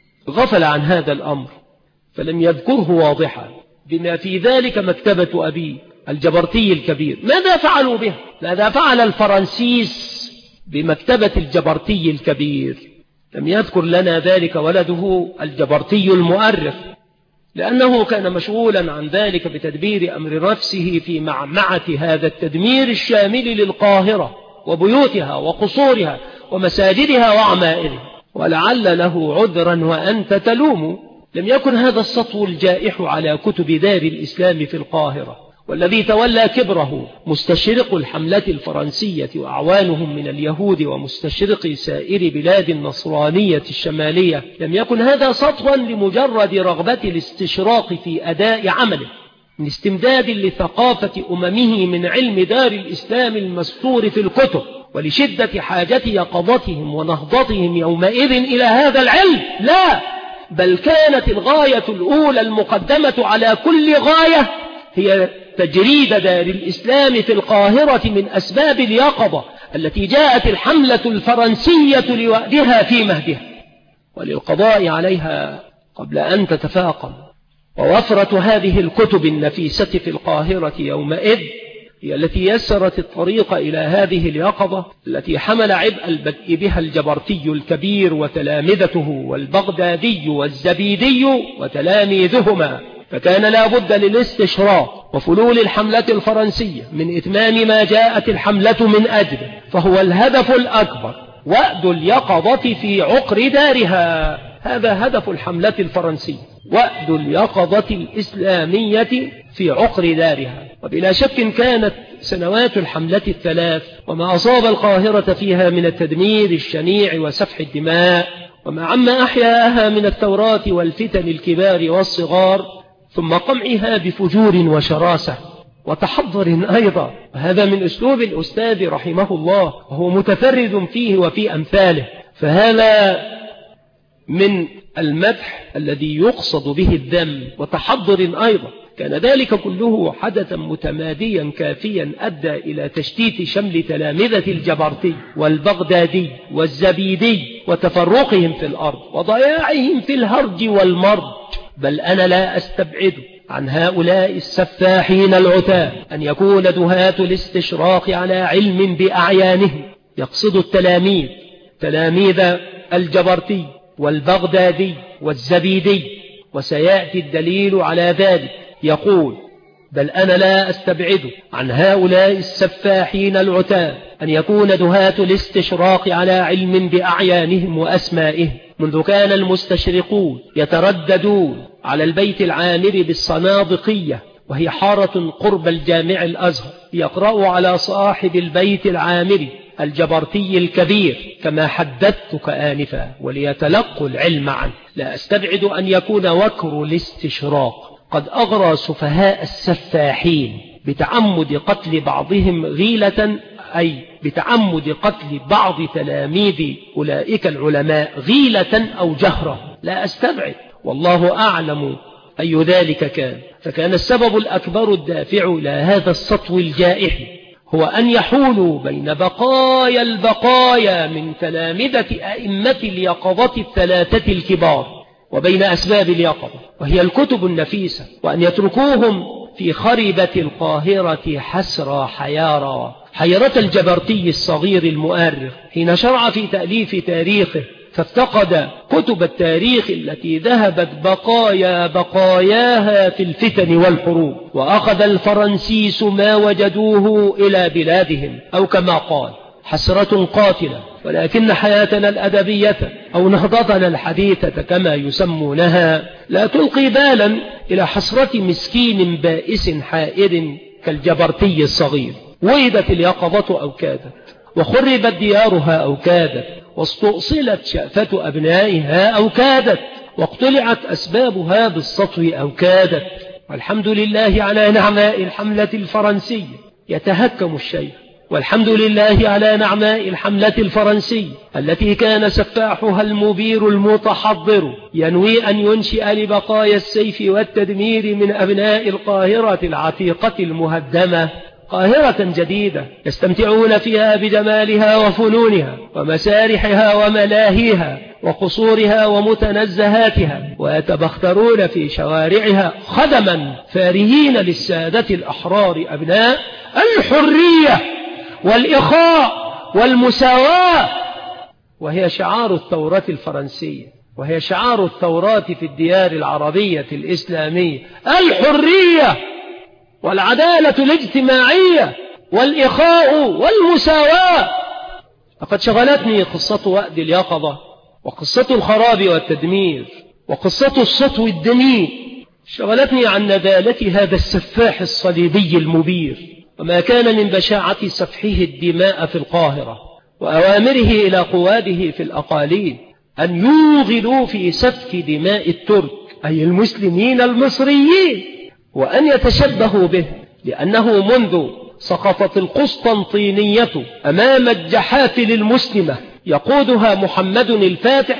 غفل عن هذا الأمر فلم يذكره واضحا، بما في ذلك مكتبة أبي الجبرتي الكبير. ماذا فعلوا به؟ ماذا فعل الفرنسيس بمكتبة الجبرتي الكبير؟ لم يذكر لنا ذلك ولده الجبرتي المؤرخ، لأنه كان مشغولا عن ذلك بتدبير أمر نفسه في معمعة هذا التدمير الشامل للقاهرة وبيوتها وقصورها ومساجدها وعمائرها، ولعل له عذرا وأنت تلوم. لم يكن هذا السطو الجائح على كتب دار الإسلام في القاهرة، والذي تولى كبره مستشرق الحملة الفرنسية وأعوانهم من اليهود ومستشرقي سائر بلاد النصرانية الشمالية، لم يكن هذا سطوا لمجرد رغبة الاستشراق في أداء عمله من استمداد لثقافة أممه من علم دار الإسلام المستور في الكتب، ولشدة حاجة يقظتهم ونهضتهم يومئذ إلى هذا العلم. لا، بل كانت الغاية الأولى المقدمة على كل غاية هي تجريد دار الإسلام في القاهرة من أسباب اليقظة التي جاءت الحملة الفرنسية لوأدها في مهدها وللقضاء عليها قبل أن تتفاقم. ووفرة هذه الكتب النفيسة في القاهرة يومئذ هي التي يسرت الطريق إلى هذه اليقظة التي حمل عبء البدء بها الجبرتي الكبير وتلامذته والبغدادي والزبيدي وتلاميذهما، فكان لا بد للاستشراق وفلول الحملة الفرنسية من إتمام ما جاءت الحملة من أجله، فهو الهدف الأكبر وأد اليقظة في عقر دارها. هذا هدف الحملة الفرنسية، وأد اليقظة الإسلامية في عقر دارها. وبلا شك كانت سنوات الحملة الثلاث وما أصاب القاهرة فيها من التدمير الشنيع وسفح الدماء وما عم أحياءها من الثورات والفتن الكبار والصغار، ثم قمعها بفجور وشراسة وتحضر أيضا، وهذا من أسلوب الأستاذ رحمه الله وهو متفرد فيه وفي أمثاله، فهذا من المدح الذي يقصد به الذم، وتحضر أيضا. كان ذلك كله حدثا متماديا كافيا أدى إلى تشتيت شمل تلامذة الجبرتي والبغدادي والزبيدي وتفرقهم في الأرض وضياعهم في الهرج والمرج. بل أنا لا أستبعد عن هؤلاء السفاحين العتاة أن يكون دهاة الاستشراق على علم بأعيانهم، يقصد التلاميذ تلاميذ الجبرتي والبغدادي والزبيدي، وسيأتي الدليل على ذلك. يقول: بل أنا لا أستبعد عن هؤلاء السفاحين العتاة أن يكون دهاة الاستشراق على علم بأعيانهم وأسمائهم، منذ كان المستشرقون يترددون على البيت العامر بالصنادقية، وهي حارة قرب الجامع الأزهر، يقرأ على صاحب البيت العامر الجبرتي الكبير كما حدثتك آنفا، وليتلقوا العلم عنه. لا أستبعد أن يكون وكر الاستشراق قد أغرى سفهاء السفاحين بتعمد قتل بعضهم غيلة، أي بتعمد قتل بعض تلاميذ أولئك العلماء غيلة أو جهرة. لا أستبعد، والله أعلم أي ذلك كان. فكان السبب الأكبر الدافع إلى هذا السطو الجائح هو أن يحولوا بين بقايا البقايا من تلامذة أئمة اليقظة الثلاثة الكبار وبين أسباب اليقظة وهي الكتب النفيسة، وأن يتركوهم في خربة القاهرة حسرى حيارى، حيرة الجبرتي الصغير المؤرخ حين شرع في تأليف تاريخه، فافتقد كتب التاريخ التي ذهبت بقاياها في الفتن والحروب، وأخذ الفرنسيس ما وجدوه إلى بلادهم، أو كما قال: حسرة قاتلة، ولكن حياتنا الأدبية أو نهضتنا الحديثة كما يسمونها لا تلقي بالا إلى حسرة مسكين بائس حائر كالجبرتي الصغير. وئدت اليقظة أو كادت، وخربت ديارها أو كادت، واستؤصلت شأفة أبنائها أو كادت، واقتلعت أسبابها بالسطو أو كادت. والحمد لله على نعماء الحملة الفرنسية يتهكم الشيء، والحمد لله على نعماء الحملة الفرنسية التي كان سفاحها المبير المتحضر ينوي أن ينشئ لبقايا السيف والتدمير من أبناء القاهرة العتيقة المهدمة قاهرة جديدة يستمتعون فيها بجمالها وفنونها ومسارحها وملاهيها وقصورها ومتنزهاتها، ويتبخترون في شوارعها خدما فارهين للسادة الأحرار أبناء الحرية والإخاء والمساواة، وهي شعار الثورة الفرنسية، وهي شعار الثورات في الديار العربية الإسلامية: الحرية والعدالة الاجتماعية والإخاء والمساواة. لقد شغلتني قصة وأد اليقظة، وقصة الخراب والتدمير، وقصة السطو الدميء، شغلتني عن ندالة هذا السفاح الصليبي المبير، وما كان من بشاعة سفحه الدماء في القاهرة، وأوامره إلى قواده في الأقاليم أن يوغلوا في سفك دماء الترك أي المسلمين المصريين، وأن يتشبهوا به، لأنه منذ سقطت القسطنطينية أمام الجحافل المسلمة يقودها محمد الفاتح،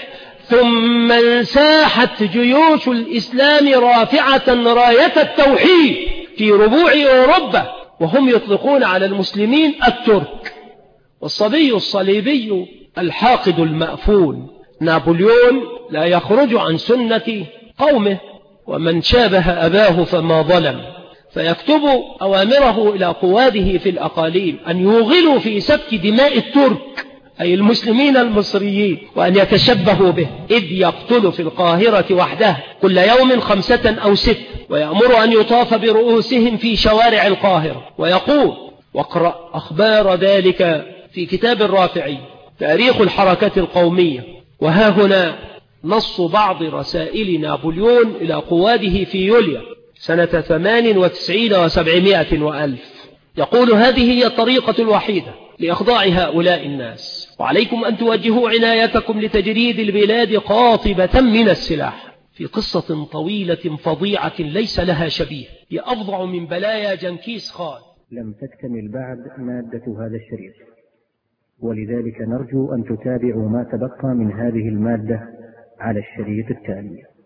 ثم انساحت جيوش الإسلام رافعة راية التوحيد في ربوع أوروبا، وهم يطلقون على المسلمين الترك. والصبي الصليبي الحاقد المأفون نابليون لا يخرج عن سنة قومه، ومن شابه أباه فما ظلم، فيكتب أوامره إلى قواده في الأقاليم أن يوغلوا في سفك دماء الترك أي المسلمين المصريين، وأن يتشبهوا به، إذ يقتل في القاهرة وحده كل يوم 5 أو 6، ويأمر أن يطاف برؤوسهم في شوارع القاهرة، ويقول: واقرأ أخبار ذلك في كتاب الرافعي تاريخ الحركة القومية. وها هنا نص بعض رسائل نابليون إلى قواده في يوليو سنة 98 و700 وألف، يقول: هذه هي الطريقة الوحيدة لإخضاع هؤلاء الناس، وعليكم أن توجهوا عنايتكم لتجريد البلاد قاطبة من السلاح. في قصة طويلة فظيعة ليس لها شبيه، هي أفظع من بلايا جنكيز خان. لم تكتمل بعد مادة هذا الشريط، ولذلك نرجو أن تتابعوا ما تبقى من هذه المادة على الشريط التالي.